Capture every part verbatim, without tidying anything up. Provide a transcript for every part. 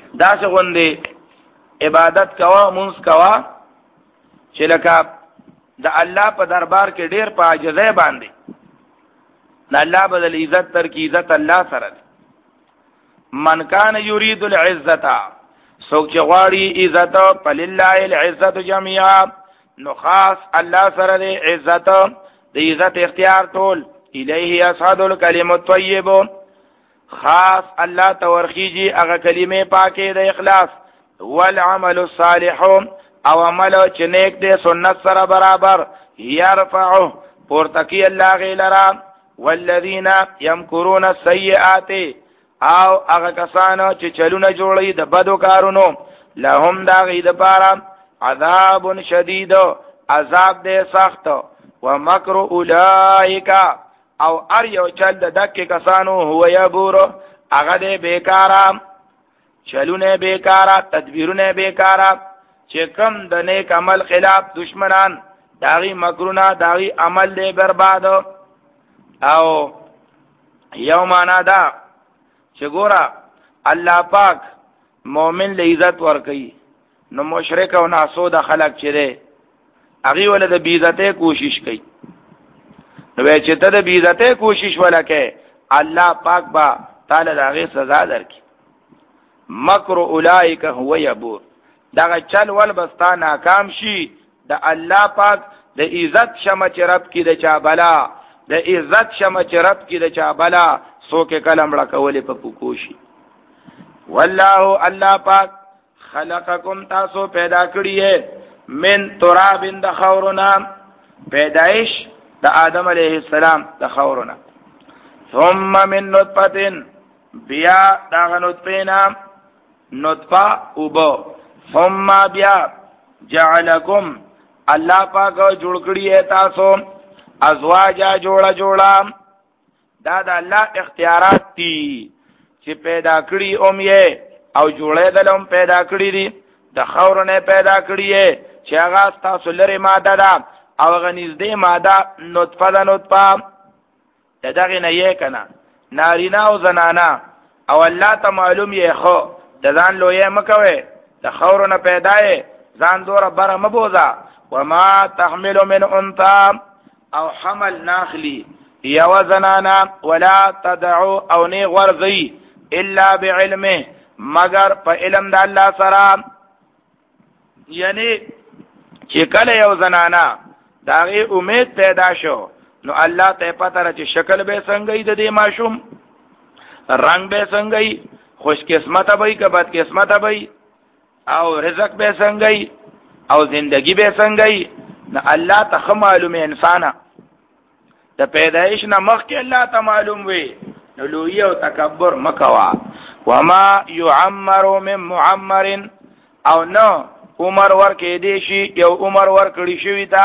دا څنګه عبادت کوا مونږ کوا چې لکه د الله په دربار کې ډیر په عاجزۍ باندې د الله بدل عزت تر کی عزت الله سره دی. من کان یرید العزت سوک چې غواړي عزت فلله العزت جميعا نو خاص الله سره دی عزت د عزت اختیار ټول الیه یصعد الکلم الطیب خاص الله تورخیږي هغه کلمې پاکه د اخلاص والعمل الصالح او عمل چې نیک دی سنت سره برابر يرفعه پورتکی الله غیلرا والذین یمکرون السیئات او هغه کسانو چې چلونه جوړي د بدو کارونو لهم دا غي د پاره عذاب شدید عذاب دې سخت ومکر اولئک او ار یو چل د دک کسانو هو یبور هغه دې بیکارا چلونه بیکارا تدبیرونه بیکارا چې کم د نیک عمل خلاف دشمنان داغي مکرونه داغي عمل دې برباد او یومانا دا چې ګورا الله پاک مؤمن له عزت ورکي نو مشرک او ناسود خلق چې ده هغه ول د بیزته کوشش کوي نو چې ته د بیزته کوشش ولکه الله پاک با تعالی داغه سزا درکي مکر اولائک هو یبور داغه چل ول بستا ناکام شي د الله پاک د عزت شمه چرپ کی د چا بلا د عزت شمه چرپ کی د چا بلا سوکه کلم را کولې په پوکوشي والله الله پاک خلقکم تاسو پیدا کړی ہے من تراب د خورنا پیدائش د آدم علیه السلام د خورنا ثم من نطفه بیا دا نطفه نطفه اوبو ثم بیا جعلکم الله پاک جوړ کړی ہے تاسو ازواجا جوړا جوړا دا د الله اختیارات دي چې پیدا کړی اوم یې او جوړې دلم پیدا کړی دي د خورونه پیدا کړی یې چې هغه تاسو لري ماده ده او هغه نږدې ماده نطفه ده نطفه دغه نه یې کنه نارینا او زنانا او الله ته معلوم یې خو د ځان لوی مکوي د خورونه پیدا یې ځان دوره بره مبوزا وما تحمل من انثى او حمل ناخلی یو زنانا ولا تدعو او نی غرزی الا بعلمه مگر په علم د الله سره یعنی چې کله یو زنانا داغه امید پیدا شو نو الله ته پته را چې شکل به څنګه د دې ماشوم رنگ به څنګه خوش قسمت به که بد قسمت به او رزق به څنګه او زندگی به څنګه نو الله ته معلومه انسان د پیدایش نه مخکې الله ته معلوم وي نو لوی او تکبر مکوا وما يعمر من معمر او نو عمر ور کې دی شي یو عمر ور کړی شوی تا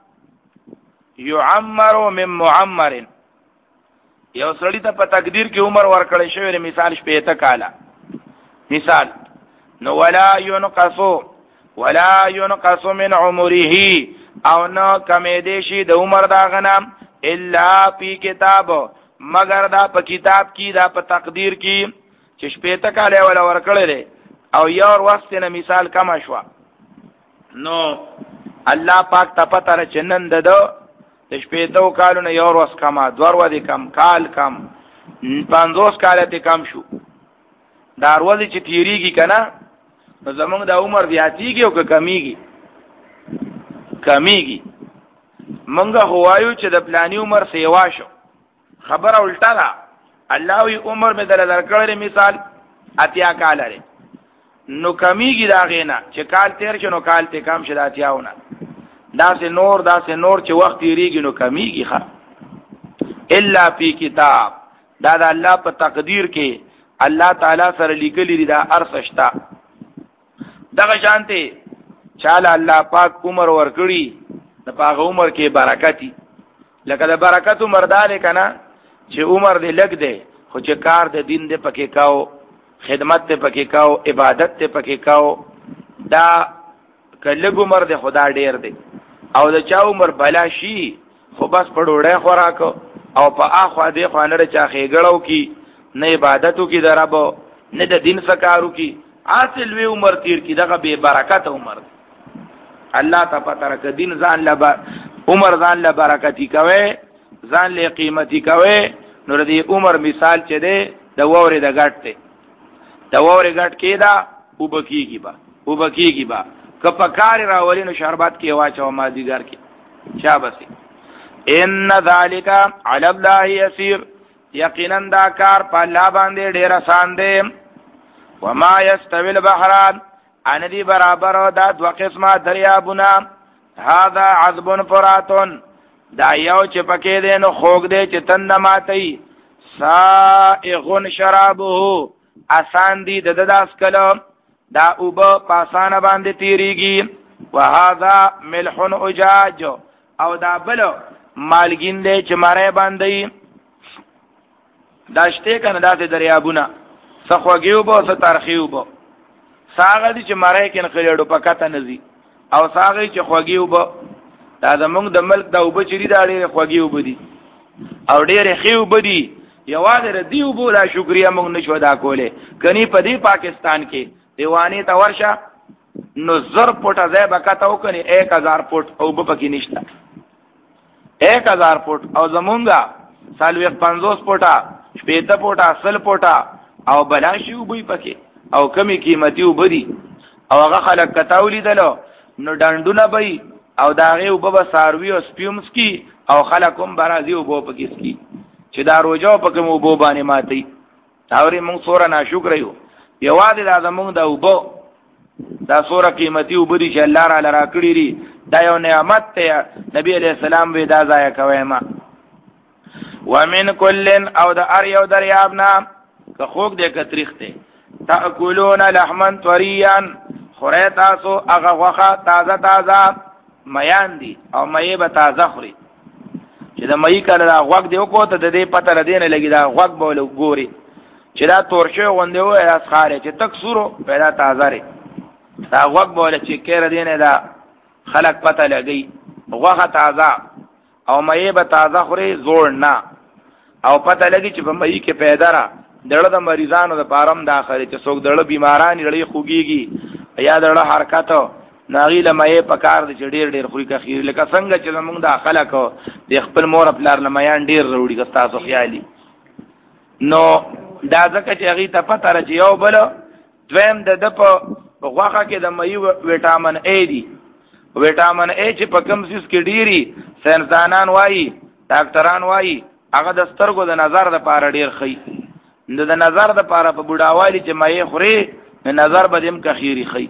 يعمر من معمر یو سړی ته په تقدیر کې عمر ور کړی شوی مثال شپې ته کاله مثال نو ولا ينقص ولا ينقص من عمره او نو کمې دی شي د عمر دا غنام الا فی کتاب مگر دا په کتاب کې دا په تقدیر کې چې شپې ته کاله ولا ورکړل او یو وخت نه مثال کم شو نو الله پاک ته پته را چنن ددو د شپې ته کالو نه یو ورځ کما دوه ورځې کم کال کم پنځوس کال ته کم شو دا ورځې چې تیریږي کنه نو زمونږ د عمر زیاتیږي او کمیږي کمیږي منګه هوایو چې د پلاني عمر سیوا شو خبره الټا ده الله وی عمر مې دل درکړل مثال اتیا کال لري نو کمیږي دا غینا چې کال تیر شنو کال ته کم شدا اتیاونه دا سه نور دا سه نور چې وخت یریږي نو کمیږي ښه الا فی کتاب دا د الله په تقدیر کې الله تعالی سره لیکلی دی دا ارسشتا دغه شانته چاله الله پاک عمر ورکړي د پاغه عمر کې برکتی لکه د برکت عمر دار کنا چې عمر دې لګ دې خو چې کار د دین دې پکې کاو خدمت دې پکې کاو عبادت دې پکې کاو دا کله عمر دې خدا ډیر دې او د چا عمر بلا شي خو بس پړوړې خوراک او په اخوا دې خوانره چا خېګړو کی نه عبادتو کی درابو نه د دین سکارو کی اصل وی عمر تیر کی دغه به برکت عمر الله ته پته راک دین ځان له عمر ځان له برکتی کوي ځان له قیمتي کوي نو دې عمر مثال چه دی د ووري د غټ ته د ووري غټ کیدا وبکیږي با وبکیږي با کپکار راولینو شربت کې واچو ما دیګر کې چا بسي ان ذالک علی الله یسیر یقینا دا کار په الله باندې ډیر آسان دی وما یستوی البحران ان دی برابر دا دو قسمه دریابونه هذا عذب فراتون دا یو چې پکې دی نو خوګ دی چې تند ماتي سائغ شرابه آسان دی د داس کلم دا اوب پاسانه باندې تیریږي وهذا ملح اجاج او دا بل مالګین دی چې مړې باندې داشته کنه داسې دریابونه سخوږیو بو س تارخیو بو ساغه دي چې مړې کین خلیړو پکته نزي او ساغه چې خوږیو بو دا زمونږ د ملک دا وب چری دا ډېر خوږیو بدی او ډېر خيو بدی یوازې ردیو بو لا شکریا مونږ نشو دا کوله کني په دې پاکستان کې دیوانی تا ورشه نو زر پوٹا زی بکتاو کنی ایک ہزار پوٹ او بپکی نشتا ایک ہزار پوٹ او زمونگا سالویق پنزوس پوٹا شپیتا پوٹا سل پوٹا او بلاشی او بی پکی او کمی قیمتی او بدی او اغا خلق کتاولی دلو نو ڈندونا بی او داغی او بابا ساروی او سپیومس کی او خلقم برازی او بو پکی سکی چه دا روجاو پکم او بو بانی ماتی تاوری مونگ سورا ناشوک رہیو یوازې دا زمونږ د اوبو دا سوره قیمتي اوبه دي چې الله را لرا کړی دي دا یو نعمت ته نبی علیہ السلام وی دا ضایع کوي ما ومن کلن او د ار یو دریابنا که خوګ دې کتریخ ته تاکلون لحما طريا خوره تاسو هغه غوخه تازه تازه میان دي او مې به تازه خوري چې د مې کله غوګ دی وکړه ته د دې پته لدینه لګي دا غوګ بوله ګوري چې دا تورشه غونډه وای اسخاره چې تک سورو پیدا تازه ری دا وګ بوله چې کېر دینه دا خلق پته لګي غوخه تازه او مې به تازه خوري زوړ نه او پته لګي چې په مې کې پیدا را دړه د مریضانو د پارم داخله چې څوک دړه بیماران لړې خوګيږي یا دړه حرکت ناغیله مې پکار دي چې ډېر ډېر خوري کا خیر لکه څنګه چې موږ د خلک د خپل مور خپل لمایان ډېر وروړي ګستاسو خیالي نو دا ځکه چې هغه ته پته راځي یو بل دویم د د په غوخه کې د مې وټامین ای دی وټامین ای چې په کوم سیس کې ډيري ساينسدانان وایي ډاکټران وایي هغه د سترګو د نظر د پاره ډیر خي د نظر د پاره په بډاوالي چې مې خوري د نظر بدیم کخيري خي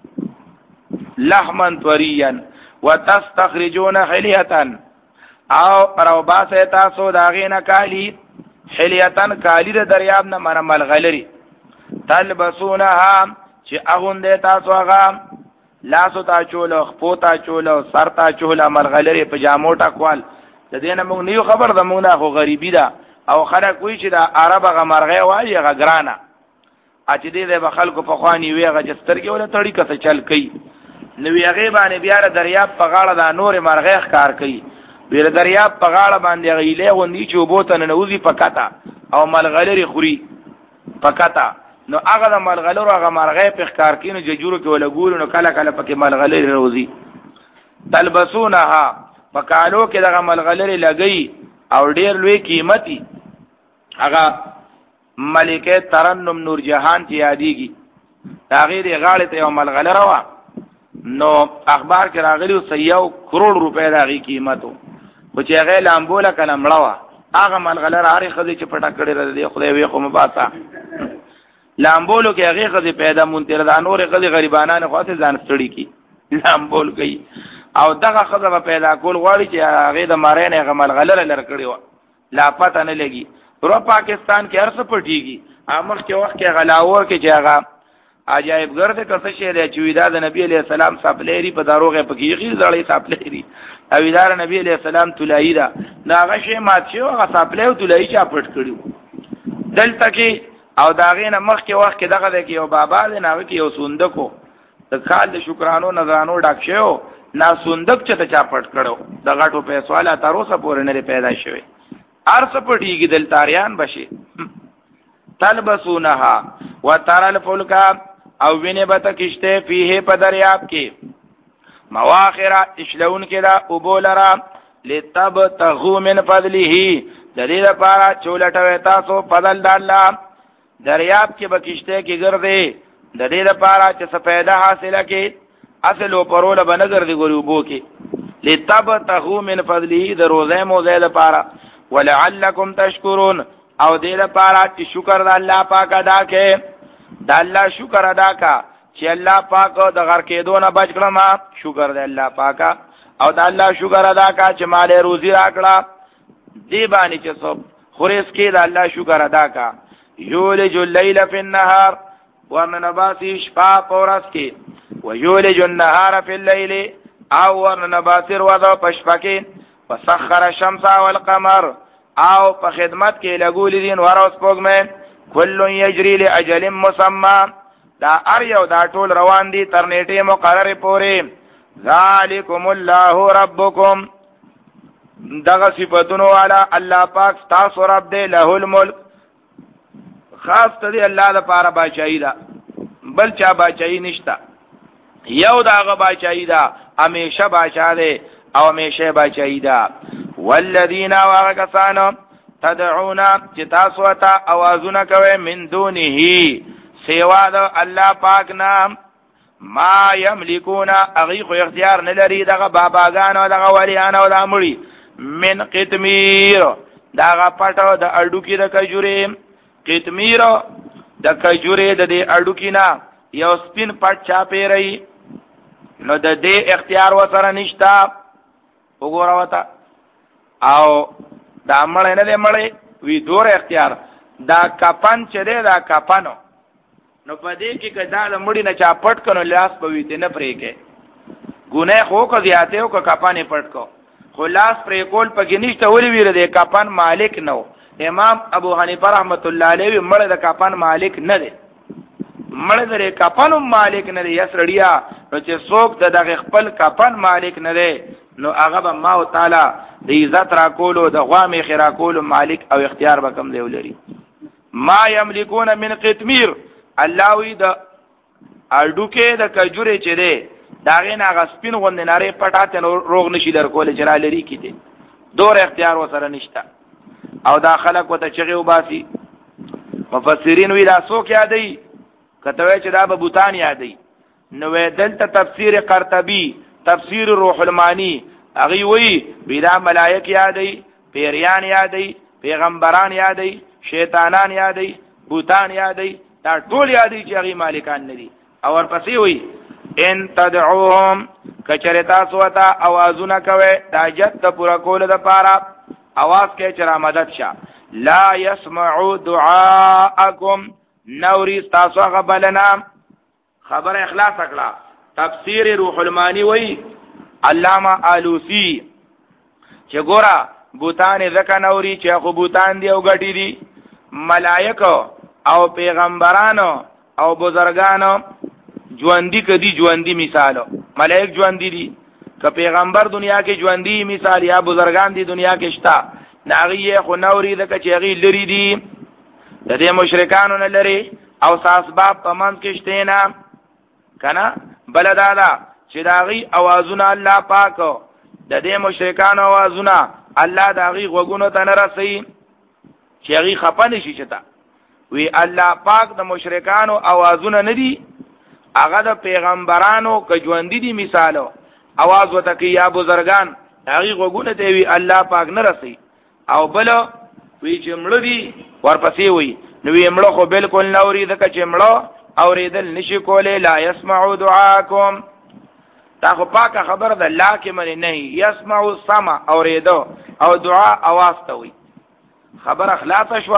لحما طريا وتستخرجون حليه او روباسه تاسو داغینه کالی حلیتن کالی د دریاب نه من ملغلری تلبسونها چې اغونده تاسو هغه لاسو تا چولو خپو تا چولو سر تا چولو ملغلری پجامو ټکوال د دې نه موږ نیو خبر د موږ نه خو غریبی ده او خلک وی چې د عرب غ مرغه وایي غ ګرانه اچ دې د خلکو په خواني وی غ جسترګي ولا تړي کته چل کوي نو وی هغه باندې بیا د دریاب په غاړه د نور مرغه ښکار کوي بیر دریاب په غاړه باندې غیله غوندي چې وبوتن نوځي پکتا او ملغلری خوري پکتا نو هغه د ملغلرو هغه مرغې په ښکار کینو ججورو کې ولا ګورو نو کله کله پکې ملغلری روزي تلبسونها پکالو کې دغه ملغلری لګي او ډیر لوی قیمتي هغه ملکه ترنم نور جهان چې یادېږي دا غیر غاړه ته یو ملغلره وا نو اخبار کې راغلی سیاو کروڑ روپے دا غي قیمتو خو چې هغه لامبوله کلم مړوا هغه ملغلره هاري خدي چې پټه کړی ردی خدای وي خو مباتا لامبولو کې هغه خدي پیدا مونتر دا نور خدي غریبانان خو ته ځان ستړي کی لامبول کوي او دغه خدای پیدا کول غواړي چې هغه د مارین هغه ملغلره لر کړی و لا پته نه لګي رو پاکستان کې هرڅه پټيږي امر کې وخت کې غلاور کې چې هغه عجایب ګرځه کته شه د چویدا د نبی علیہ السلام صاحبلری په داروغه په کې غیر زړې صاحبلری او ادار نبی علیہ السلام تلایدا ناغه شه مات شو هغه صاحبلو تلای چا پټ کړیو دلته کې او داغه نه مخ کې وخت کې دغه کې یو بابا دی ناغه کې یو سوندکو د خال د شکرانو نظرانو ډک شو نا سوندک چته چا پټ کړو د غټو په سواله تر اوسه پورې نه پیدا شوی ارڅ پټیږي دل تاریان بشي تلبسونها وترى الفلك او وینه بت کشته فيه په دریاب کې مواخره اشلون کې دا وبولرا لتبتغوا من فضله د دې لپاره چولټوي تاسو فضل د الله دریاب کې بکشته کې ګرځي د دې لپاره چې څه پیدا حاصله کې اصل او پرول بنګر دی ګورو بو کې لتبتغوا من فضله د روزه مو زې لپاره ولعلکم تشکرون او دې لپاره چې شکر د الله پاک ادا کې د الله شکر ادا کا چې الله پاک د غر کېدو نه بچ کړم شکر د الله پاک او د الله شکر ادا کا چې مال روزي راکړه دی باندې چې سب خورس کې د الله شکر ادا کا یولج الليل فی النهار ورنباسی شپه پورس کې ویولج النهار فی الليل او ورنباسی وضع پشپه کې وسخر الشمس والقمر او په خدمت کې لګول دي ور اوس پوګمه کل یجری لاجل مسمى دا ار یو دا ټول روان دي تر نیټه مقرره پورې ذالکم الله ربکم دغه صفاتونو والا الله پاک تاسو رب دی له الملک خاص ته الله لپاره بچی دا بل چا بچی نشتا یو داغه بچی دا همیشه بچا دی او همیشه بچی دا والذین واغکسانو تدعونا چې تاسو ته اوازونه کوي من دونه سیوا د الله پاک نام ما یملکون اغیق اختیار نلری دغه باباګان او دغه ولیان او د امړي من قطمیر دغه پټو د اډو کې د کجوري قطمیر د کجوري د دې اډو کې نه یو سپین پټ چا پیری نو د دې اختیار وسره نشتا وګوره وتا او دا مړ نه دې مړ وی دور اختیار دا کپن چې دی دا کپنو نو په دې کې کدا د مړی نه چا پټ کنو لاس په وی ته نه پرې کې ګناه خو کو زیاته او کپانې پټ کو خلاص پرې کول په کې نشته ولې ویره دې کپن مالک نو امام ابو حنیفه رحمت الله علیه مړ د کپن مالک نه دی مړ د کپن مالک نه دی یسړیا نو چې څوک د دغه خپل کپن مالک نه دی نو هغه به ما تعالی د عزت را کولو د غوامې خیرا کولو مالک او اختیار به کم دی ولري ما یملکون من قطمیر الله وی د اډو کې د کجوري چې دی داغه نه غسپین غوند ناره پټاته روغ نشي در کول چې را لري کیته دور اختیار وسره نشتا او دا خلق وته چغي وباسي مفسرین وی دا سو کې یادای کته چې دا به بوتان یادای نو دلته تفسیر قرطبی تفسیر روح المانی اغي وی بلا ملائک یادای پیریان یادای پیغمبران یادای شیطانان یادای بوتان یادای دا ټول یادی چې هغه مالکان ندي او ورپسې وي ان تدعوهم کچرتا سوتا اوازونه کوي دا جت پورا کول د پاره आवाज کې چر مدد شه لا يسمعوا دعاءكم نوري تاسو غبلنا خبر اخلاص کړه تفسیر روح المانی وی علامه آلوسی چې ګورا بوتان زکه نوري چې خو بوتان دی او غټي دي ملائکه او پیغمبرانو او بزرگانو ژوندۍ کدي ژوندۍ مثالو ملائک ژوندۍ دي که پیغمبر دنیا کې ژوندۍ مثال یا بزرگان دي دنیا کې شتا ناغي خو نوري دغه چې غي لري دي د دې مشرکانو نه لري او اسباب پمن کې شته نه کنه بلدادا چې داغي اوازونه الله پاک د دې مشرکانو اوازونه الله داغي غوګونو ته نه رسي چې غي خپن شي چتا وی الله پاک د مشرکانو اوازونه ندي هغه د پیغمبرانو که ژوندۍ دي مثالو आवाज وته کی یا بزرگان هغه غوګونه دی وی الله پاک نه رسي او بل وی چې مړ دي ورپسې وی نو وی مړ خو بالکل نوري دغه چې مړ اوریدل نشي کوله لا يسمعوا دعاءكم تا خو پاک خبر ده الله کې من نه يسمعوا السمع اوریدو او دعا आवाज ته وی خبر اخلاص شو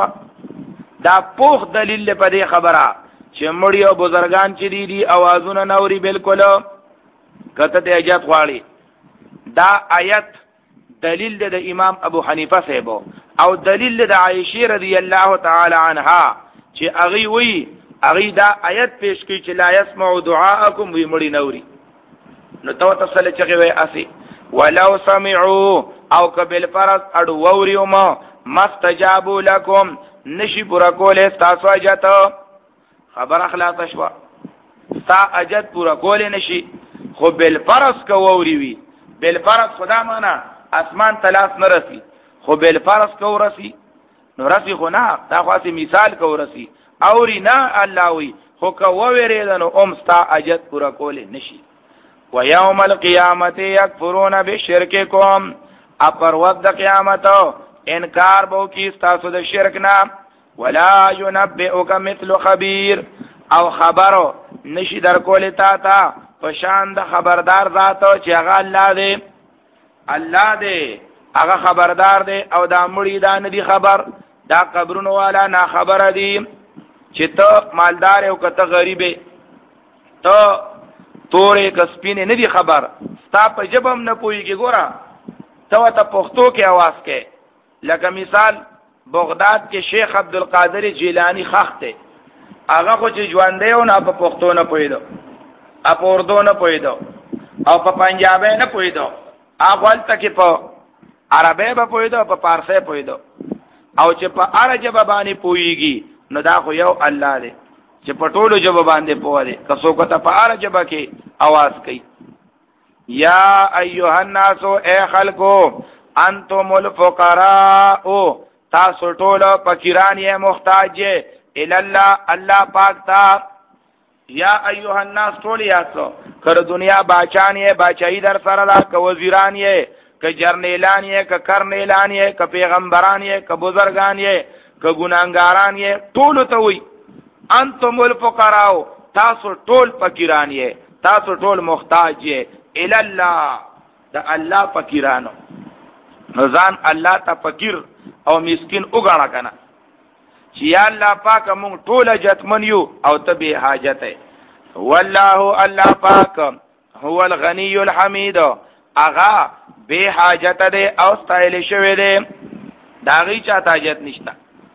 دا پوخ دلیل په دې خبره چې مړی او بزرگان چې دي دي اوازونه نوري بالکل کته ته اجازه غواړي دا آیت دلیل د امام ابو حنیفه صاحب او دلیل د عائشه رضی الله تعالی عنها چې اغي وی اغي دا آیت پیش کی چې لا يسمع دعاءكم وی مړی نوري نو تو تصل چې وی اسی ولو سمعوا او قبل فرض اډ ووريوم مستجابوا لكم نشي پورا کوله تاسو اجازه خبر اخلاص شوا ستا اجد پورا کول نشي خو بل فرض کو ووري وي بل فرض خدا معنا اسمان تلاس نه رسی خو بل فرض کو رسی نو رسی خو نه دا خاصه مثال کو رسی اوري نه الله وي خو کو وریدنو ام ستا اجد پورا کول نشي ويوم القيامه يكفرون بشرككم اپر وقت قیامت انکار بو کی تاسو د شرک نه ولا ينبئك مثل خبير او خبرو نشي در کول تا تا پشان د خبردار ذات چې هغه الله دی الله دی هغه خبردار دی او دا مړی دا نه دی خبر دا قبرونو والا نه خبر دی چې ته مالدار او کته غریب ته تورې کسپینه نه دی خبر ستا په جبم نه پويږي ګوره ته ته پښتو کې आवाज کې لکه مثال بغداد کې شیخ عبدالقادر جیلانی خخته هغه خو چې ژوند دی او نه په پښتو نه پويدو په اردو نه پويدو او په پنجابي نه پويدو هغه تل په عربي به پويدو په فارسي پويدو او چې په عربي باندې پويږي نو دا خو یو الله دی چې په ټولو جواب باندې پوه دی که څوک ته په عربي کې आवाज کوي یا ایها الناس اے خلقو انتم الفقراء تاسو ټول فقیران یې محتاج ال الله الله پاک تا یا ایها الناس ټول یاسو کر دنیا باچان یې باچای در سره دا ک وزیران یې ک جرنیلان یې ک کرنیلان یې ک پیغمبران یې ک بزرگان یې ک ګناګاران یې ټول ته وي انتم الفقراء تاسو ټول فقیران یې تاسو ټول محتاج یې ال الله دا الله فقیرانو نزان الله ته فقیر او مسکین وګاڼه کنه چې یا الله پاک مونږ ټول جتمن یو او ته به حاجت ہے والله الله پاک هو الغنی الحمید اغا به حاجت ده او استایل شوی ده داغي چا حاجت نشتا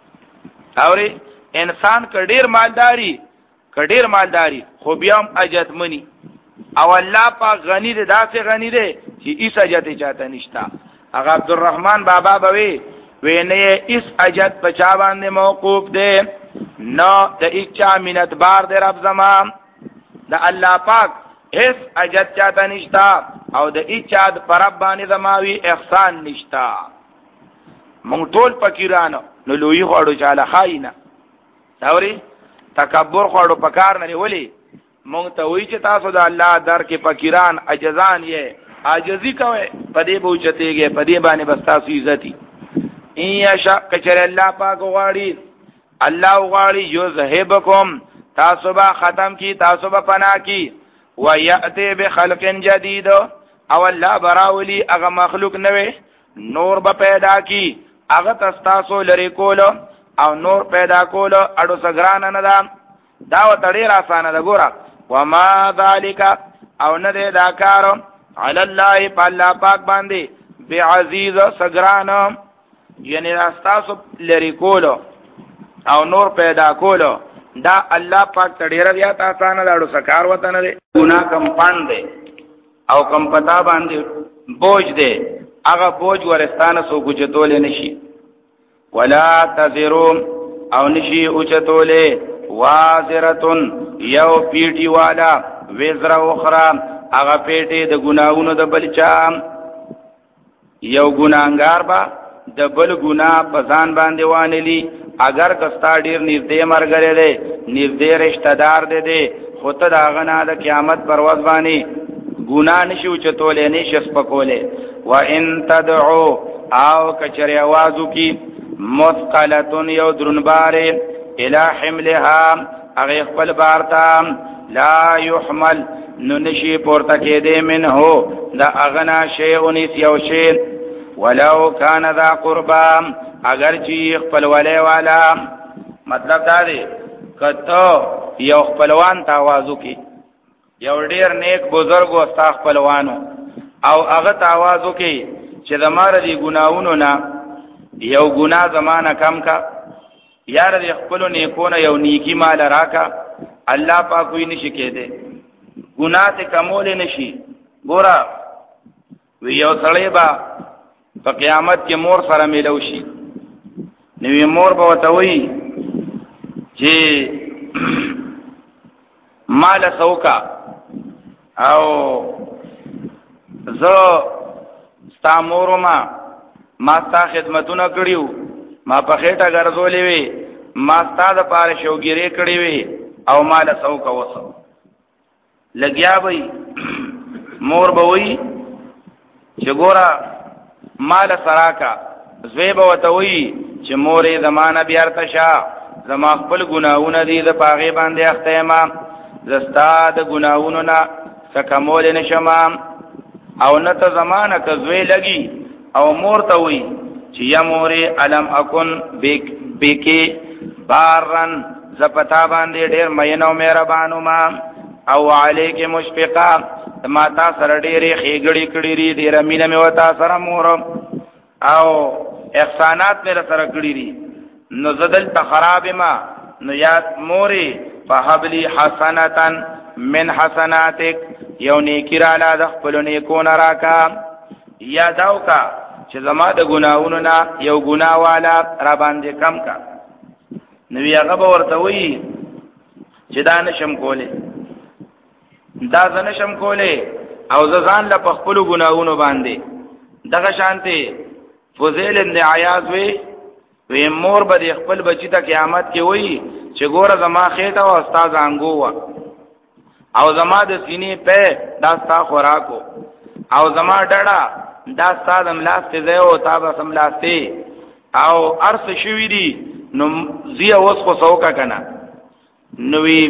اوري انسان کډیر مالداری کډیر مالداری خو بیا هم اجتمنی او الله پاک غنی ده داسې غنی ده چې ایس اجت چاته نشتا اغا عبدالرحمن بابا بوي وینه اس اجت پچا باندې موقوف ده نو د اچا منت بار ده رب زمان د الله پاک اس اجت چاته نشتا او د اچا د پرب باندې زماوي احسان نشتا مونږ ټول فقیرانو نو لوی خوړو چاله خاینه اوري تکبر خوړو پکار نه ولي مونږ ته وی چې تاسو د الله در کې فقیران عجزان یې عاجزی کوي پدې بوچتېږي پدې باندې بس تاسو عزتي ان یشاء کچر الله پاک غواړي الله غواړي یذهبکم تاسو به ختم کی تاسو به پنا کی وياتي بخلق جديد او الله براولي هغه مخلوق نوې نور به پیدا کی هغه تاسو لري کول او نور پیدا کول اډو سګران نه دا دا وتړي را اسانه ده ګوره وما ذالک او نه ده دا کار علی الله پالا پاک باندې بعزیز سګران یعنی راستاسو لري کولو او نور پیدا کولو دا الله پاک تډیر بیا تاسو نه داړو سکار وته نه دي ګنا کم پاند دي او کم پتا باندې بوج دي هغه بوج ورستانه سو ګچتول نشي ولا تزرون او نشي اوچتول وازرتن یو پیټي والا وزر اخرى هغه پیټي د ګناونو د بلچا یو ګناګار با د بل ګنا په ځان باندې وانلی اگر کستا ډیر نږدې مرګره دی نږدې رشتہ دار دی دی خو ته دا غنا د قیامت پر ورځ باندې ګنا نشو چتولې نشي سپکولې و ان تدعو او کچری आवाजو کی مثقلتن یو درنبار الى حملها اغه خپل بارتا لا يحمل نو نشي پورته کې دې منه دا اغنا شیء یو شی ولو کان ذا قربا اگر چی خپل ولې والا مطلب دا دی کته یو خپلوان تاوازو کی یو ډیر نیک بزرګ او ستا خپلوانو او هغه تاوازو کی چې زماره دی ګناونو نه یو ګنا زمانہ کم کا یار دی خپل نیکونه یو نیکی مال راکا الله پاک کوئی نشي کېده ګنا ته کمول نشي ګورا وی یو سړی با په قیامت کې مور سره ملو شي نوې مور به وته وي چې مال سوکا او زه ستا مور ما ما ستا خدمتونه کړیو ما په خېټه ګرځولې وي ما ستا د پاره شوګيري کړې وي او مال سوکا وسو لګیا وي مور به وي چې ګورا مال سراکا زوی به وته وي چې مورې زمانہ بیارته شا زما خپل ګناونه دي د پاغه باندې اخته ما زستا د ګناونو نه سکمول نشم او نه ته زمانہ کزوی لګي او مور ته وي چې یا مورې علم اكن بیک بیکي بارن زپتا باندې ډېر مینو مهربانو ما او علیک مشفقا ما تا سره ډېرې خېګړې کړې ری ډېر مینه مې وتا سره مور او احسانات مې سره کړې ری نو زدل تخراب ما نو یاد مورې فحبلی حسنتن من حسناتک یو نیکی را لا د خپل نیکو نه راکا یاداو کا چې زما د ګناونو نه یو ګناه والا را باندې کم کا نو هغه به ورته وی چې دا نشم کوله دا زنشم کوله او ځان له خپل ګناونو باندې دغه شانته فضیل ابن عیاض وی وی مور به خپل بچی ته قیامت کې وی چې ګوره زما خېټه او استاد انګو وا او زما د سینې په داستا خوراکو او زما ډډا داستا د ملاسته زو تابه سملاسته او ارس شوی دی نو زیه وس خو سوکا کنه نو وی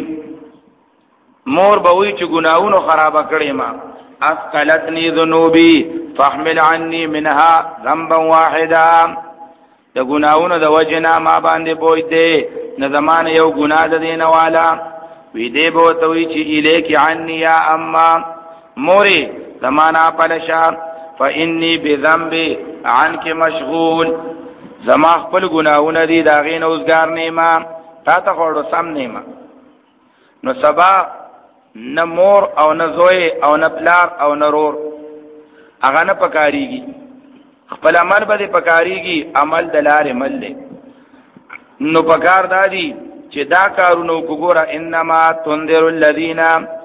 مور به وی چې ګناونو خرابه کړې ما اسقلتنی ذنوبی فاحمل عني منها ذنبا واحدا د ګناونو د وجنا ما باندې بوج دې نه زمانه یو ګناه د دینه والا وی دې بو ته وی چې الیک عني یا اما موري زمانہ پلشا فانی بذنبی عنک مشغول زما خپل ګناونه دي دا غین اوسګار نیما تا ته خورو سم نیما نو سبا نه مور او نه زوی او نه پلار او نه رور هغه نه پکاريږي خپل عمل به پکاريږي عمل دلار مل له نو پکار دادی چې دا کارونو وګوره انما تنذر الذين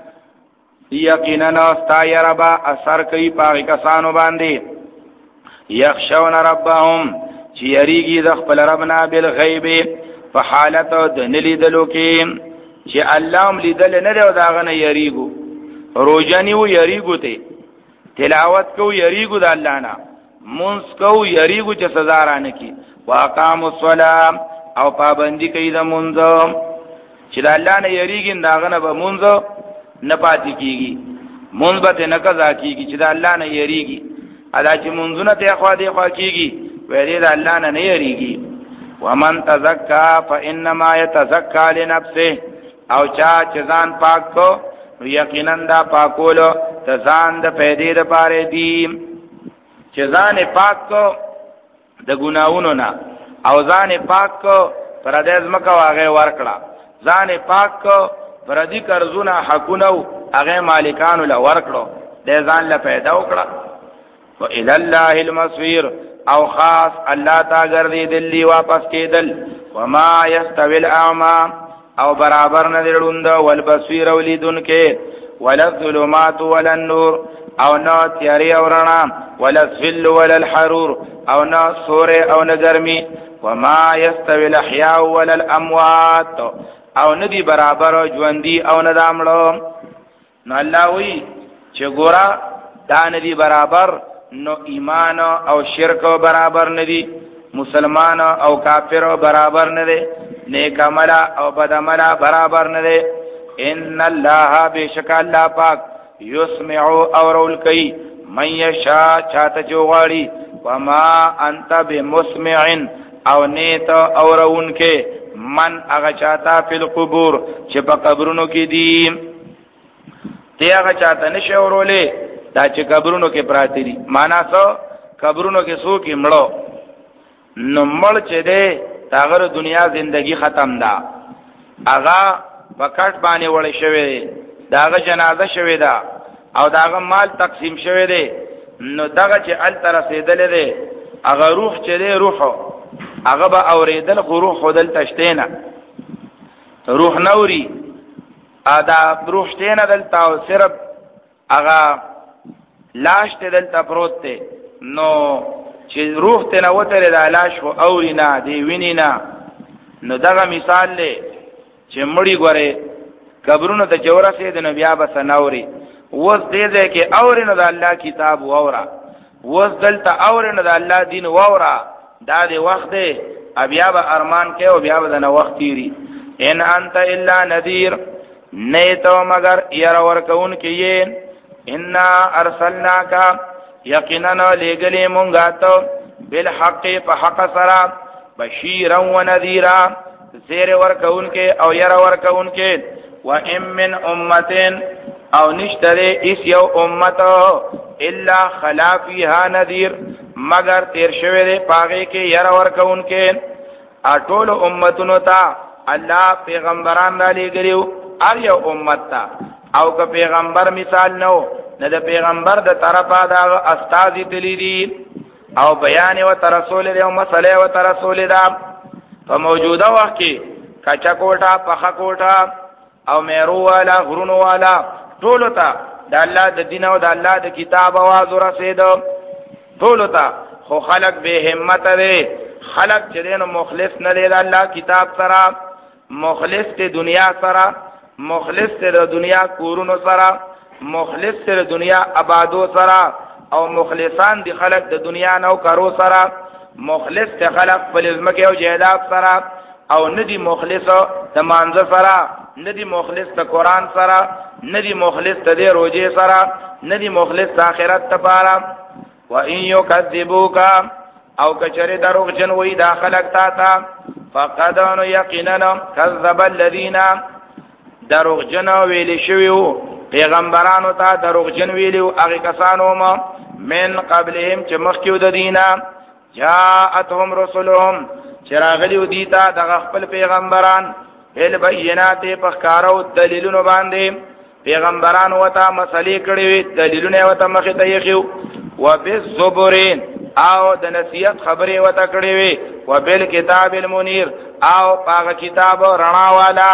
یقینا استایربا اثر کوي پاګه کسانو باندې یخشون ربهم چې یریږي د خپل ربنا بالغیب په حالت د نلیدلو کې چې الله هم لیدل نه دی او داغه نه یریګو روزانی و یریګو ته تلاوت کو یریګو د الله نه مونږ کو یریګو چې سزا رانه کی واقام الصلاه او پابندی کوي د مونږ چې د الله نه یریګي داغه نه به مونږ نه پاتې کیږي مونږ به نه قضا کیږي چې د الله نه یریږي ادا چې مونږونه ته خوا دې خوا کیږي ویلې د الله نه نه یریږي ومن تزکا فانما يتزکا لنفسه او چا چې ځان پاک کو یقینا دا پاکولو ته ځان د پیدې لپاره دی چې ځان پاک کو د ګناوونو نه او ځان پاک کو پردیس مکه واغې ورکړه ځان پاک کو پردی قرضونه حقونه هغه مالکانو له ورکړو د ځان له پیدا وکړه و الى الله المصير او خاص الله تا ګرځي دلی واپس کېدل وما يستوي الاعمى او برابر نه لروند والبصير ولذن کې ولا الظلمات ولا النور او نو تیاری او رڼا ولا الظل ولا الحرور او نو سورې او نه ګرمي وما يستوي الاحياء ولا الاموات او ندی برابر ژوندۍ او نه دامړو نو الله وی چې ګورا دا ندی برابر نو ایمان او شرک برابر ندی مسلمان او کافر برابر نه دي نیک عمل او بد عمل برابر نه دي ان الله بشک الله پاک يسمع اورول کوي من يشاء چاته جوړي وما انت بمسمع او نیت اورون کې من هغه چاته په القبور چې په قبرونو کې دي ته هغه چاته نشي اورولې دا چې قبرونو کې پراته دي معنا څه قبرونو کې څوک مړو نو مړ چې ده داغه دنیا زندگی ختم ده هغه وکټ باندې وړي شوی داغه جنازه شوی ده او داغه مال تقسیم شوی ده نو داغه چې ال تر رسیدلې ده هغه روح چې ده روح هغه به اوریدل خو روح خودل تشتینا روح نوري ادا روحته نه دلتا او صرف اغا لاش ته دلتا پروت ته نو چې روح ته نه وته د لاش خو اورینا دی وینینا نو دغه مثال له چې مړی ګوره قبرونو ته چورسه د نبي ابا سناوري وز دې دې کې اورینو د الله کتاب وورا وز دلته اورینو د الله دین وورا دا دې وخت دی بیا به ارمان کې او بیا به د وخت تیری ان انت الا نذیر نه تو مگر ير ورکون کې ان ارسلناک یقینا لګلې مونږه ته بالحق فحق سرا بشیرا ونذیرا زیر ورکون کې او ير ورکون کې و ام من امه او نشتره اس یو امت الا خلا فیها نذیر مگر تیر شوه دے پاگے کے یر ورکون کے اٹول امتونو تا اللہ پیغمبران را لے گریو ار یو امت تا او که پیغمبر مثال نو نه د پیغمبر د طرفا دا استازی تلی دی او بیان و ترسول دی او مسئله و ترسول دا فموجوده وقت کی کچا کوٹا پخا کوٹا او میرو والا غرونو والا ټولو ته د الله د دین او د الله د کتاب आवाज ورسېدو ټولو ته خو خلق به همت لري خلق چې دین مخلص نه لري د الله کتاب سره مخلص ته دنیا سره مخلص ته د دنیا کورونو سره مخلص ته د دنیا آبادو سره او مخلصان دي خلق د دنیا نو کارو سره مخلص ته خلق فلزمکه او جهاد سره او ندي مخلص د مانځ سره ندی مخلص ته قران سره ندی مخلص ته د روزه سره ندی مخلص ته آخرت ته پاره و ان یکذبوک او کچره دروغ جن وې داخلك تا تا فقد ان یقینا کذب الذین دروغ جن ویل شویو پیغمبرانو ته دروغ جن ویلو هغه کسانو ما من قبلهم چې مخکیو د دینا جاءتهم رسلهم چراغلیو دیتا د خپل پیغمبران ال بینات پخکارو دلیلونو باندې پیغمبران وتا مسلې کړې وي دلیلونه وتا مخه ته یخیو وبالزبرین او د نصیحت خبرې وتا کړې وي وبالکتاب المنیر او پاغه کتاب رڼا والا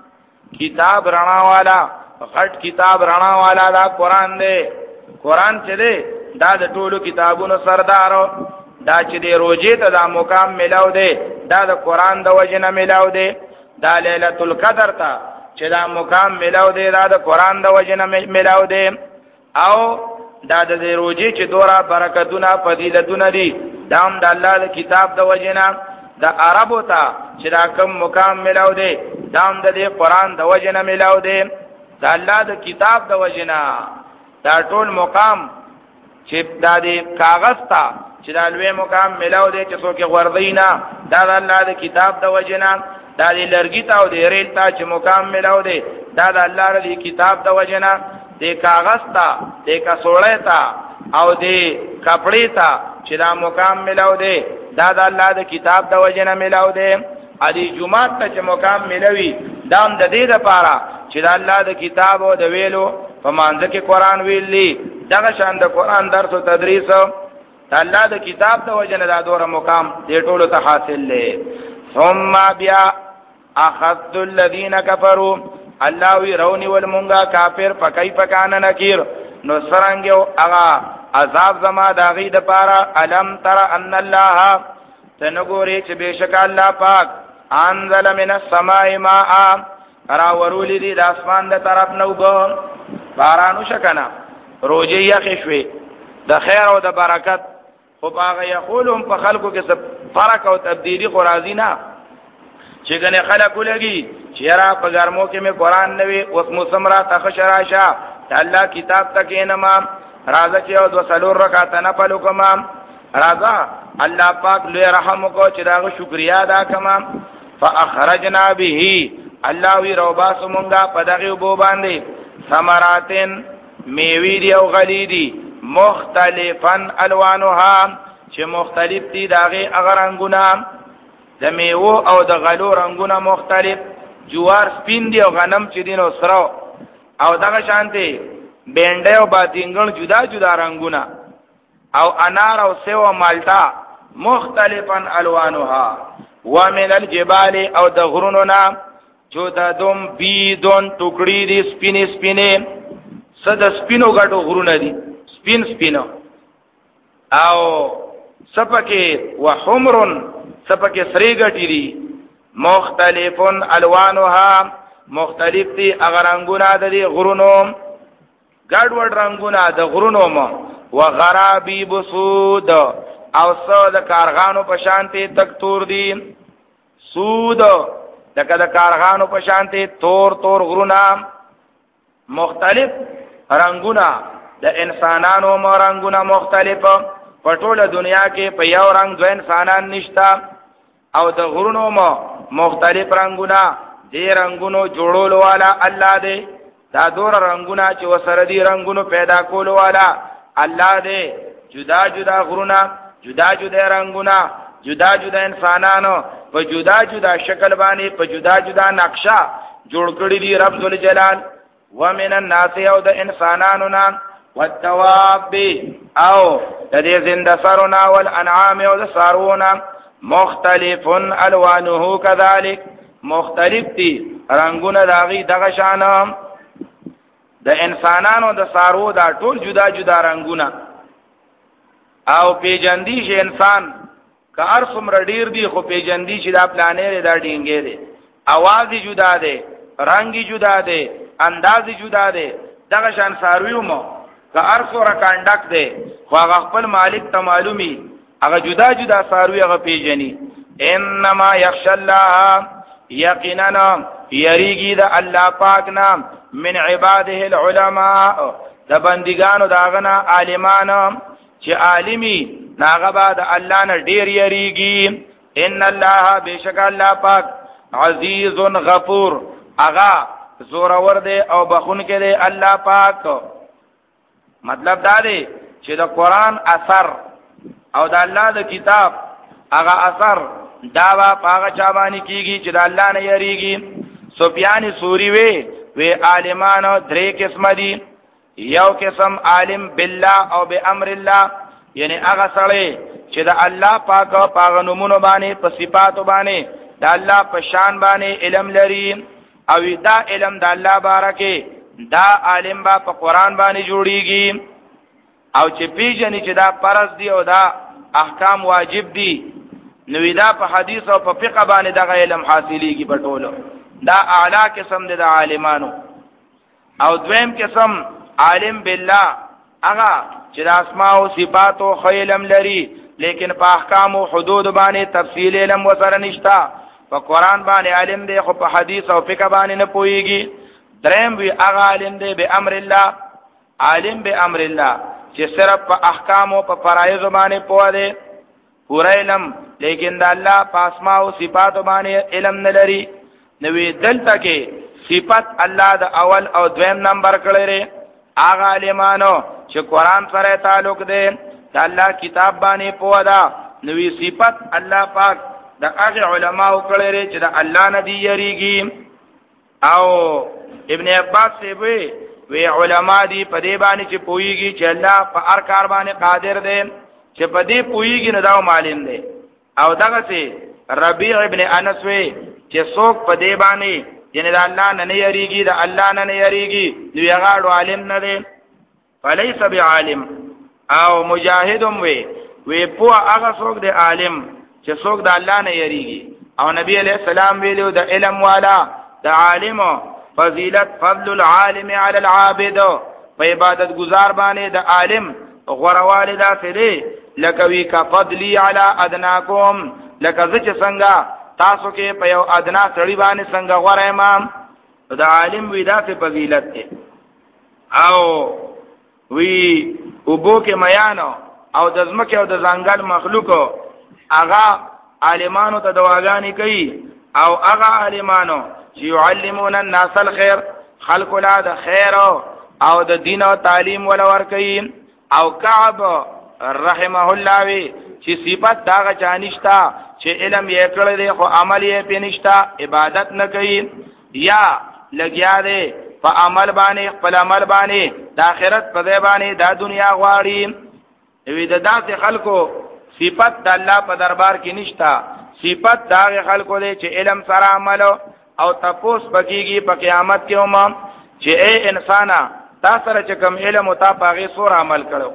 کتاب رڼا والا غټ کتاب رڼا والا دا قران دی قران چې دی دا د ټولو کتابونو سردارو دا چې دی روزه ته دا مقام ملاو دی دا د قران د وجنه ملاو دی دا لیلۃ القدر تا چې دا مقام ملاو دی دا د قران د وجنه ملاو دی او دا د روزي چې دورا برکتونه فضیلتونه دي دا هم د الله د کتاب د وجنه د عربو ته چې دا کوم مقام ملاو دی دا هم د قران د وجنه ملاو دی دا الله د کتاب د وجنه دا ټول مقام چې دا د کاغذ ته چې دا لوی مقام ملاو دی چې څوک غوردینا دا د الله د کتاب د وجنه دا دی لرګی تا او دی ریل تا چې مقام ملاو دی دا د الله ر کتاب د وجنه دی کاغذ تا دی کسوړی تا او دی کپڑی تا چې دا مقام ملاو دی دا د الله د کتاب د وجنه ملاو دی ادي جمعات ته چې مقام ملوي دا هم د دې لپاره چې د الله د کتاب او د ویلو په مانځ کې قران ویلي دغه شان د قران درس او تدریس د الله د کتاب د وجنه دا دوره مقام دې ټولو ته حاصل لې ثم بیا اخذت الذين كفروا الله وی رونی والمونگا کافر پکای پکان نکیر نو سرنګو اغا عذاب زما داغی د پارا الم تر ان الله تنګوري چې بشک الله پاک انزل من السماء ماء را ورولی دی د اسمان د طرف نو بو بارانو شکنا روجی یخشوي د خیر او د برکت خو باغ یقولهم په خلقو کې څه فرق او تبدیلی خو راځي نه چې کنه خلقو لګي چې را په ګرمو کې مې قران نوي اوس موسم را تخشراشه الله کتاب تک انما راځه چې او د سلور رکعات نه پلو کما راځه الله پاک لوی رحم کو چې دا شکریا ادا کما فاخرجنا به الله وی روبا سمونګه په دغه وبو باندې ثمراتن میوی دی او غلی دی مختلفن الوانها چې مختلف دي داغه اگر رنگونه د میوه او د غلو رنگونه مختلف جوار سپین دی او غنم چې دینو سره او دغه شانتي بینډه او بادینګل جدا جدا رنگونه او انار او سیو او مالټا مختلفن الوانها ومن الجبال او د غروننا جوددم بیدون ټوکړي دي سپینې سپینې صد سپینو غټو غرونه دي سپین سپینو او سپکه وحمرن سپکه سری غټي دي مختلفن الوانها مختلف دي اگر رنگونه دي غرونو ګډ وډ رنگونه د غرونو مو وغرابي بسود او سو د کارغانو په شانتي تک تور دي سود دغه د کارغانو په شانتي تور تور غرونه مختلف رنگونه د انسانانو مو رنگونه مختلف په ټوله دنیا کې په یو رنگ د انسانان نشتا او د غرونو مو مختلف رنگونه دې رنگونو جوړولو والا الله دې دا دور رنگونه چې وسره دي رنگونو پیدا کولو والا الله دې جدا جدا غرونه جدا جدا رنگونه جدا جدا انسانانو په جدا جدا شکل باندې په جدا جدا نقشه جوړ کړی دي رب ذل جلال ومن الناس او د انسانانو نام والدواب او د دې زنده سرونه والانعام او د سارونه مختلف الوانه كذلك مختلف دي رنگونه داغي دغه شان د انسانانو د سارو دا ټول جدا جدا رنگونه او پیجندی شي انسان که ارسم رډیر دی خو پیجندی شي دا پلانې دا ډینګې دي आवाज جدا ده رنگي جدا ده انداز جدا ده دغه شان سارویو مو که ارسو را کانډک ده خو هغه خپل مالک ته معلومي هغه جدا جدا ساروی هغه پیجنی انما یخشى الله یقینا یریږي د الله پاک نام من عباده العلماء د بندګانو داغنا عالمانو چې عالمي ناغه بعد الله نه ډیر یریږي ان الله بشک الله پاک عزیز غفور اغا زور ور دے او بخون کې دے الله پاک مطلب دا دی چې د قران اثر او د الله د کتاب هغه اثر دا وا پاغه چا باندې کیږي چې د الله نه یریږي سفیان سوری وی وی عالمانو درې قسم دي یو قسم عالم بالله او بامر الله یعنی هغه سره چې د الله پاک او پاغه نومونو باندې په صفاتو باندې د الله په شان باندې علم لري او دا علم د الله بارکه دا عالم با په قران باندې جوړیږي او چې پیژنې چې دا فرض دی او دا احکام واجب دي نو دا په حدیث او په فقه باندې دا علم حاصلېږي په ټولو دا اعلی قسم دی د عالمانو او دویم قسم عالم بالله هغه چې د اسماء او صفات او علم لري لیکن په احکام او حدود باندې تفصیل علم وسره نشتا په قران باندې عالم دی خو په حدیث او فقه باندې نه پويږي دریم وی هغه عالم دی به امر الله عالم به امر الله چې صرف په احکام او په فرایض باندې پوه دی پورا علم لیکن د الله په اسماء او صفات باندې علم نه لري نوې دلته کې صفات الله د اول او دویم نمبر کړی لري هغه عالمانو چې قران سره تعلق دی د الله کتاب باندې پوه دا نوې صفات الله پاک د هغه علماو کړی لري چې د الله نه دی یریږي او ابن عباس سی وی وی علما دی په دې باندې چې پويږي چې الله په هر کار باندې قادر دی چې په دې پويږي نه دا معلوم دی او دغه سي ربيع ابن انس وی چې څوک په دې باندې یعنی د الله نه نه یریږي د الله نه نه یریږي نو هغه عالم نه دی فليس بعالم او مجاهدم وی وی په هغه څوک دی عالم چې څوک د الله نه یریږي او نبی علیہ السلام ویلو د علم والا د عالم فضیلت فضل العالم علی العابد په عبادت گزار باندې د عالم غورواله دا سره لکوي کا فضلی علی ادناکم لکه ځکه څنګه تاسو کې په یو ادنا سړی باندې څنګه غوړ امام د عالم ودا په فضیلت ده او وی وبو کې میانو او د زمکه او د ځنګل مخلوقو اغا عالمانو ته دواګانی کوي او اغا عالمانو چې يعلمون الناس الخير خلق لا د خیر او د دین او تعلیم ولور کوي او کعب رحمه الله وی چې صفات داغه چانشتا چې علم یې کړل دی خو عمل یې پینشتا عبادت نه کوي یا لګیا دی په عمل باندې خپل عمل باندې د آخرت په ځای باندې د دنیا غواړي وی د داسې خلکو صفات د الله په دربار کې نشتا صفات داغه خلکو دی چې علم سره عمل او تپوس بکیږي په قیامت کې هم چې اے انسانا تا سره چې کوم علم او تا پاغي سور عمل کړو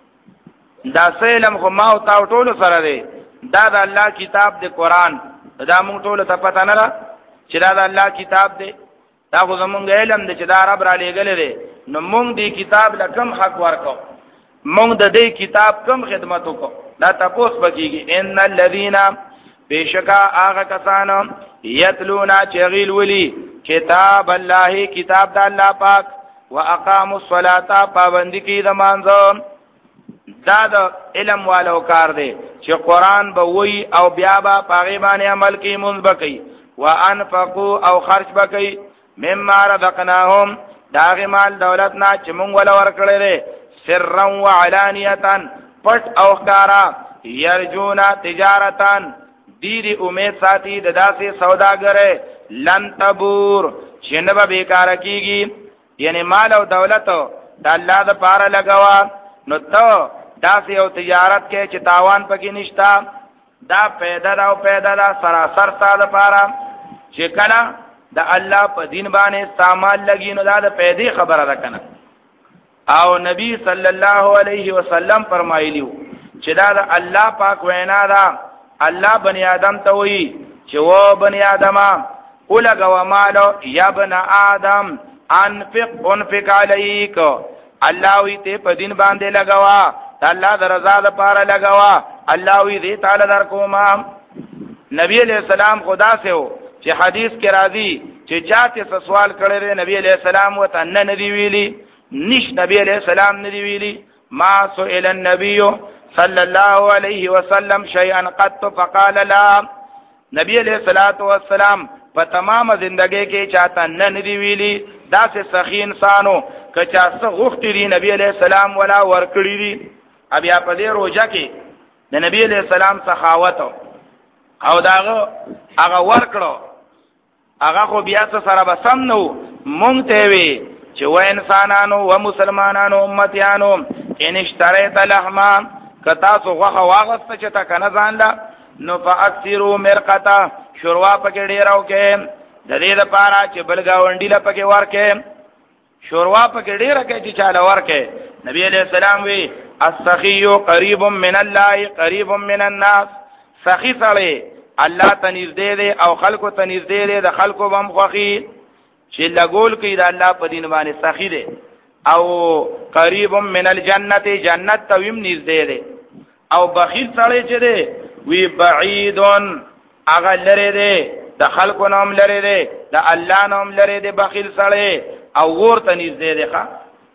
دا علم خو ما او تا ټول سره دی دا د الله کتاب دی قران دا موږ ټول ته پته نه را چې دا د الله کتاب دی دا خو زمونږ علم دی چې دا رب را لېږلی دی نو موږ دی کتاب لکم حق ورکو موږ د دې کتاب کم خدمت وکړو دا تپوس بکیږي ان الذين بشکا هغه کسانو یتلونا چغیل ولی کتاب الله کتاب د الله پاک واقاموا الصلاه پابندی کی د مانځو دا د علم والو کار دی چې قران به وی او بیا به پاغي باندې عمل کوي مونږ بکي وانفقوا او خرج بکي مما رزقناهم داغه مال دولت نه چې مونږ ولا ورکړل دي سرا وعلانیه پټ او ښکارا یرجونا تجارتان ډیری امید ساتي د داسې سوداګره لن تبور چې نه به بیکار کیږي یعنی مال او دولت د الله د پاره لګوا نو ته داسې او تجارت کې چې تاوان پکې نشتا دا پیدا او پیدا دا سراسر ساده پاره چې کله د الله په دین باندې استعمال لګي نو دا د پیدا خبره ده کنه او نبی صلی الله علیه وسلم فرمایلیو چې دا د الله پاک وینا ده الله بنی آدم ته وی چې و بنی آدمه ولګوا مالو یا بن آدم انفق انفق علیک الله وی ته په دین باندې لګوا الله د رضا لپاره لګوا الله وی دې تعالی در کوما نبی علیہ السلام خدا سے ہو چې حدیث کې راځي چې چاته سوال کړي نبی علیہ السلام وته نه ندی ویلی نش نبی علیہ السلام ندی ویلی ما سئل النبی صلی الله علیه وسلم شیئا قط فقال لا نبی علیہ الصلوۃ والسلام په تمام زندګۍ کې چاته نه ندی ویلی دا سه سخی انسانو کچا څه غوښتي دي نبی علیہ السلام ولا ورکړي دي بیا په دې روزه کې د نبی علیہ السلام سخاوت او داغه هغه ورکړو هغه خو بیا سره بسم نو مونږ ته وی چې و انسانانو و مسلمانانو امتیانو ان اشتریت لحما کتا سو غوخه واغست چې تا کنه ځان لا نو فاکثروا مرقتا شوروا پکې ډیراو کې د دې لپاره چې بلګاونډي لا پکې ورکې شوروا پکې ډیره کې چې چاله ورکې نبی علیہ السلام وی السخی قریب من الله قریب من الناس سخی سره الله تنزدې دې او خلکو تنزدې دې د خلکو بم خوخي چې لګول کې د الله په دین باندې سخی دې او قریب من الجنه جنت تویم نزدې دې او بخیل سره چې دې وی بعیدون اغه لره دې د خلکو نوم لره دې د الله نوم لره دې بخیل سره او ورته نزدې دې ښا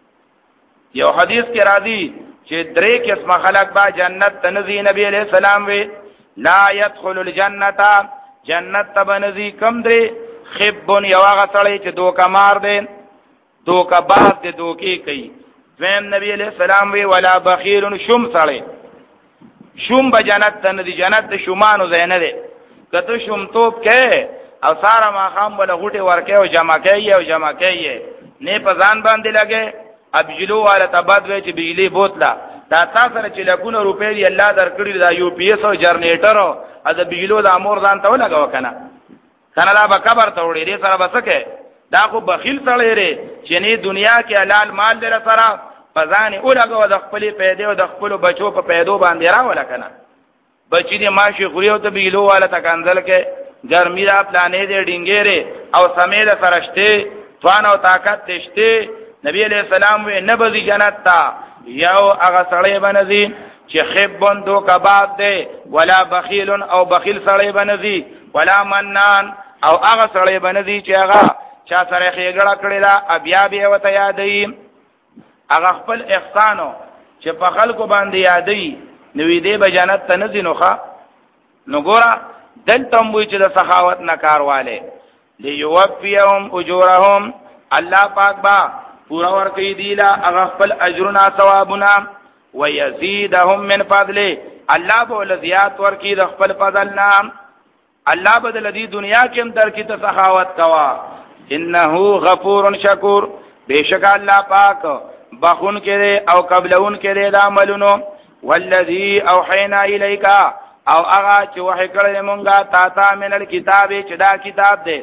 یو حدیث کې راځي چې درې قسم خلق با جنت تنزی نبی علیہ السلام وی لا يدخل الجنه جنت تبنزی کم درې خبون یو هغه سړی چې دوکا مار دي دوکا باز دي دوکي کوي ویم نبی علیہ السلام وی ولا بخیل شم سړی شوم به جنت تنزی جنت شومانو زینه دي کته شوم توپ کې او سارا ما خام ولا غټي ورکه او جمع کوي او جمع کوي نه په ځان باندې لګي ابجلو والا تباد وی چې بجلی بوتلا دا تاسو سره چې لګونه روپې دی الله درکړي دا یو پی ایس او جنریټر او د بجلو د امور ځان ته ولګاو کنه کنه لا به قبر ته وړي دې سره بسکه دا خو بخیل سره لري چې نه دنیا کې حلال مال در سره پزان اولګو د خپل پیدا او د خپل بچو په پیدو باندې را ولا کنه بچی دې ماشي خوري او ته بجلو والا تکانزل کې ګرمي را پلانې دې ډینګېره او سمې د سرشته توان او طاقت تشته نبی علیہ السلام وی نبذی جنت تا یو هغه سړی بنزي چې خبون دو کباب دی ولا بخیل او بخیل سړی بنزي ولا منان او هغه سړی بنزي چې هغه چا سره خېګړه کړی دا بیا بیا وته یادې هغه خپل احسانو چې په خلکو باندې یادې نو دې به جنت ته نزي نوخه نو ګورا دلته مو چې د سخاوت نه کارواله ليوفيهم اجورهم الله پاک با پورا ورکی دیلا اغا خپل اجرنا ثوابنا ويزيدهم من فضله الله به زیات ورکی د خپل فضلنا الله بدل دی دنیا کې هم در کی ته سخاوت کوا انه غفور شکور بیشک الله پاک بخون کړي او قبلون کړي د عملونو والذي اوحينا اليك او هغه چې وحی کړی مونږه تا ته من الكتاب چې دا کتاب دی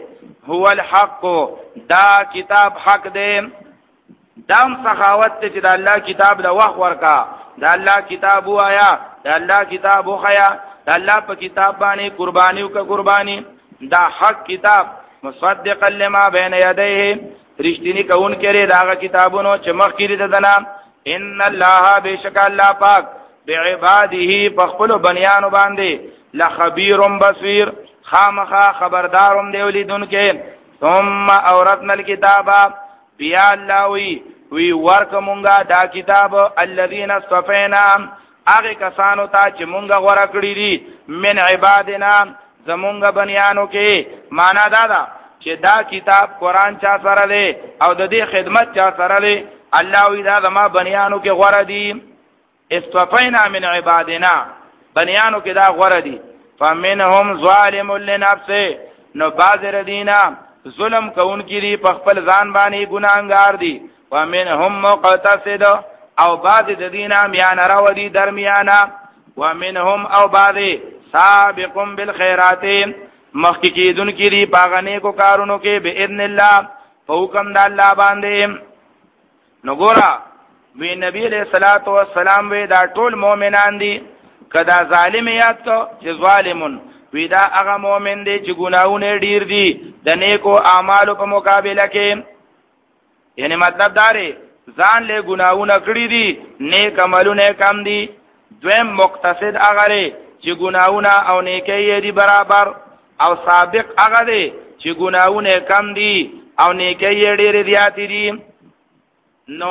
هو الحق دا کتاب حق دی. دام سخاوت ته چې د الله کتاب له وخت ورکا، د الله کتاب وایا، د الله کتاب وخیا، د الله په کتاب باندې قربانی او کا قربانی. دا حق کتاب مصدقا لما بین یدیه رښتینی کون کړي دا کتابونو چې مخکې دي دنا. ان الله بشک الله پاک بعباده بخپل بنیانو باندې لخبیر بصیر خامخا خبردارم دی ولیدونکې. ثم اورثنا الكتاب بیا الله وی وی ورک مونږه دا کتاب الذين اصطفینا هغه کسانو ته چې مونږه غوړه کړی دي من عبادنا زمونږه بنیانو کې. معنا دا ده چې دا کتاب قران چا سره دی او د دې خدمت چا سره دی. الله وی دا زما بنیانو کې غوړه دي. اصطفینا من عبادنا بنیانو کې دا غوړه دي. فمنهم ظالم لنفسه نو باز ردینا ظلم کون کړي په خپل ځان باندې ګناهګار دي. ومنهم مقتصد او باز د دینه میان راو دي درمیانه. ومنهم او باز سابق بالخيرات مخکیدون کړي پاغنه کو کارونو کې باذن الله په حکم د الله باندې. نو ګورا وی نبی علیہ الصلوۃ والسلام وی دا ټول مؤمنان دي. کدا ظالم یاد کو چې ظالمون وی دا هغه مؤمن دی چې ګناونه ډیر دي د نیکو اعمالو په مقابله کې. یعنی مطلب دا دی ځان له ګناونه کړی دي نیک عملونه کم دي. دویم مقتصد هغه چې ګناونه او نیکی دي برابر او سابق هغه دی چې ګناونه کم دي او نیکی ډیر زیات دي. نو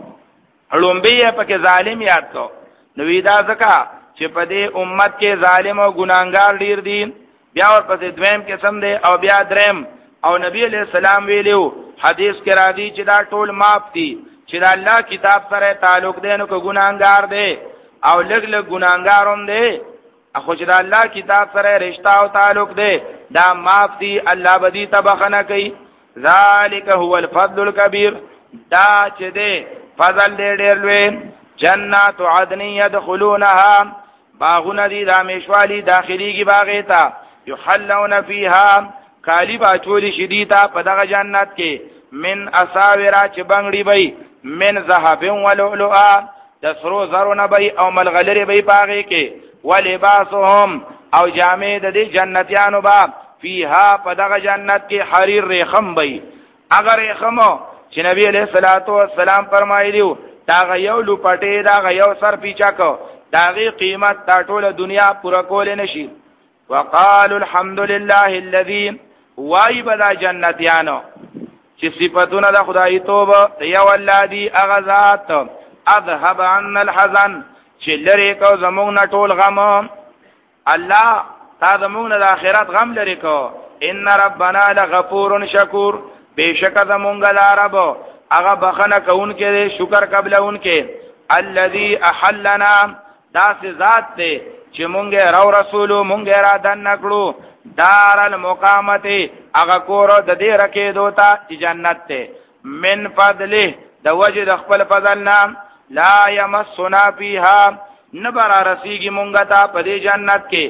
لومبه پکې ظالم یاد کو نو وی دا ځکه چې په دې امت کې ظالم او ګناګار ډیر دي. بیا ورپسې دویم قسم دی او بیا دریم. او نبی علیہ السلام ویلو حدیث کې راځي چې دا ټول معاف دي چې د الله کتاب سره تعلق دی نو کو ګناګار دی او لګ لګ ګناګاروم دی. اخو چې د الله کتاب سره رشتہ او تعلق دی دا معاف دي الله بدی تبخنه کوي. ذالک هو الفضل الكبير دا چې دی فضل دې ډېر لوی. جنات عدن يدخلونها باغونه دي د همیشوالي داخليږي باغې ته. يحلون فيها کالی با چولی شدیتا په دغه جنت کې من اساورا چې بنگړي بي من ذهب ولؤلؤا د سرو زرونه بي او ملغلره بي باغې کې. ولباسهم او جامې د دې جنتیانو با فيها په دغه جنت کې حرير رخم بي. اگر رخمو چې نبی عليه الصلاه والسلام فرمایلیو دا غيو لپټې دا غيو سر پیچا کو داغي قیمت دا ټوله دنیا پورا کول نشي. وقالوا الحمد لله الذي وای بدا جنتیانو چې صفاتونه د خدای توبه یو الذي اغذات اذهب عنا الحزن چې لری کو زمون ټول غم. الله تا زمون د اخرت غم لری کو. ان ربنا لغفور شکور بیشک زمون غلارب هغه بخنه کون کې شکر قبلون کې. الذي احلنا دا ذات ته چې مونږه راو رسولو مونږه را دن نکړو دار المقامت هغه کور د دې رکه دوتا چې جنت ته. من فضله د وجه د خپل فضل نام لا يمسنا فيها نبر رسیږي مونږه ته په دې جنت کې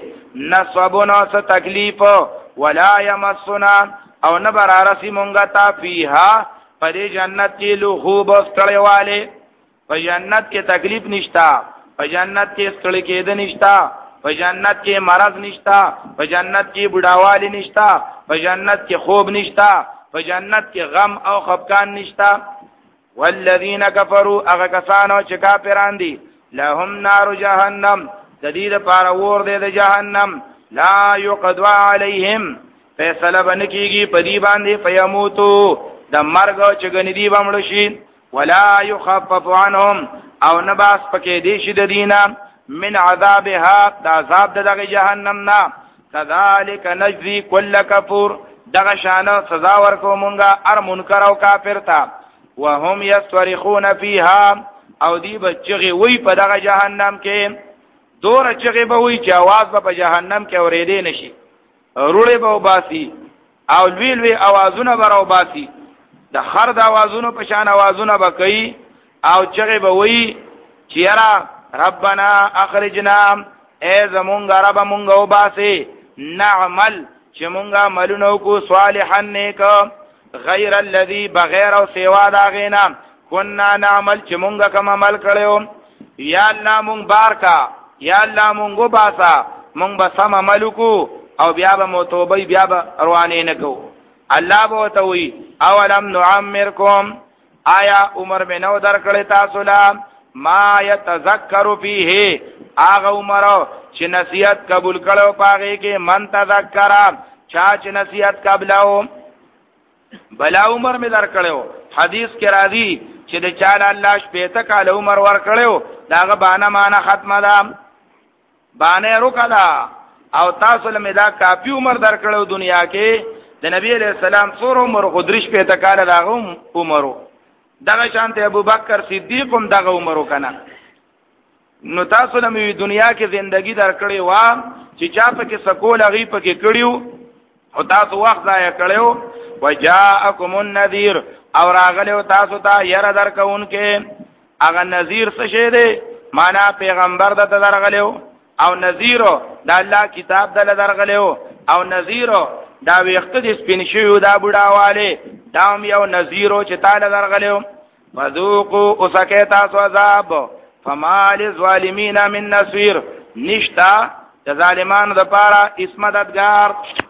نصبنا څه تکلیف ولا يمسنا او نبر رسی مونږه ته فيها په دې جنت کې لوخوب استړیواله. په جنت کې تکلیف نشتا، په جنت کې استړی کېد نشتا، په جنت کې مرض نشتا، په جنت کې بډاوالی نشتا، په جنت کې خوب نشتا، په جنت کې غم او خفقان نشتا. والذین کفروا هغه کسانو چې کافران دي لهم نار جهنم د دې لپاره ور دي د جهنم. لا يقضى عليهم فیصله بنکیږي په دې باندې فیموتو د مرګ چې غنی دی بمړ شي. ولا يخفف عنهم او نباس پکې دي شي د دینه من عذابها د عذاب دغه جهنم نا. كذلك نجزي كل كفور دغه شان سزا ورکو مونږه ار منکر او کافر ته. وهم يصرخون فيها او دی بچغي وی په دغه جهنم کې دور چغي به وی چې आवाज به په جهنم کې اورېدې نشي. روړې به وباسي او وی وی आवाजونه به راوباسي د خر د आवाजونو په شان आवाजونه به کوي او چغي به وی چې یرا ربنا اخرجنا ای زمونږ رب مونږ وباسي نعمل چې مونږه ملونو کو صالحا نیک غیر الذي بغیر او سوا دا غینا كنا نعمل چې مونږه کوم عمل کړو یا الله مونږ بارکا یا الله مونږ باسا مونږ به سم عمل کو او بیا به موتوبه بیا به روانه نه کو الله به توي اولم نعمرکم آیا عمر میں نو در کړی تاسو لا ما يتذکر فیه هغه عمر چې نصیحت قبول کړو پاږي کې من تذکر چا چې نصیحت قبلو بلا عمر میں در کړو حدیث کې راځي چې د چاله الله شپته کال عمر ور کړو داغه باندې معنا ختمه ده باندې روکلا او تاسو له مدا کافی عمر در کړو دنیا کې د نبی علیہ السلام څور عمر غدرش په تکاله داغه عمرو دغه شانته ابو بکر صدیق هم دغه عمرو کنه نو تاسو له دنیا کې ژوندۍ در کړې و چې چا په کې سکول غي په کې کړیو او تاسو وخت ضایع کړو وجاءکم النذیر او راغلو تاسو ته ير درکونکې هغه نذیر څه شه دی معنا پیغمبر د درغلو او نذیر د الله کتاب د درغلو او نذیر دا وخت د سپین شو دا بډاواله دام یو نذیرو چې تعالی درغلو وذوقوا اسکه تاسو عذاب فما للظالمین من نصير نشتا د ظالمانو د پاره اسمددگار